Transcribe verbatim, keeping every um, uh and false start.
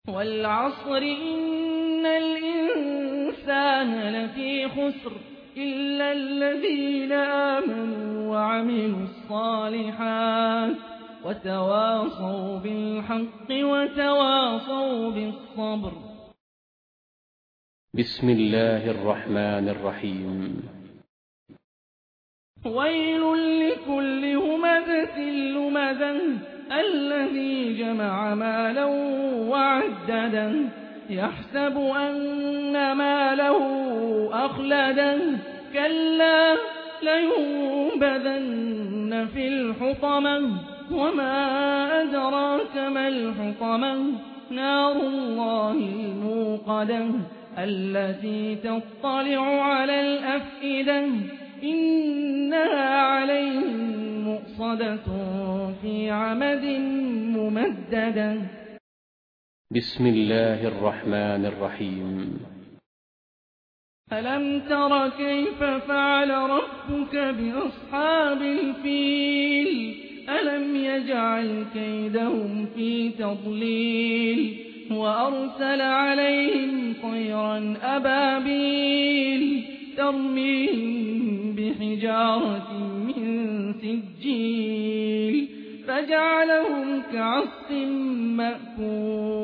وَالْعَصْرِ إِنَّ الْإِنسَانَ لَفِي خُسْرٍ إِلَّا الَّذِينَ آمَنُوا وَعَمِلُوا الصَّالِحَاتِ وَتَوَاصَوْا بِالْحَقِّ وَتَوَاصَوْا بِالصَّبْرِ. بسم الله الرحمن الرحيم. وَيْلٌ لِّكُلِّ هُمَزَةٍ لُّمَزَةٍ الَّذِي جَمَعَ مَالًا وَعَدَّدَهُ يَحْسَبُ أَنَّ مَالَهُ أَخْلَدَهُ كَلَّا لَيُنبَذَنَّ فِي الْحُطَمَةِ وَمَا أَدْرَاكَ مَا الْحُطَمَةُ نَارُ اللَّهِ الْمُوقَدَةُ الَّتِي تَطَّلِعُ عَلَى الْأَفْئِدَةِ إِنَّهَا عَلَيْهِم مُّؤْصَدَةٌ فِي عَمَدٍ مُّمَدَّدَةٍ. بسم الله الرحمن الرحيم. أَلَمْ تَرَ كَيْفَ فَعَلَ رَبُّكَ بِأَصْحَابِ الْفِيلِ أَلَمْ يَجْعَلْ كَيْدَهُمْ فِي تَضْلِيلٍ وَأَرْسَلَ عَلَيْهِمْ طَيْرًا أَبَابِيلَ تَرْمِيهِم بِحِجَارَةٍ مِّن سِجِّيلٍ فَجَعَلَهُمْ كَعَصْفٍ مَّأْكُولٍ.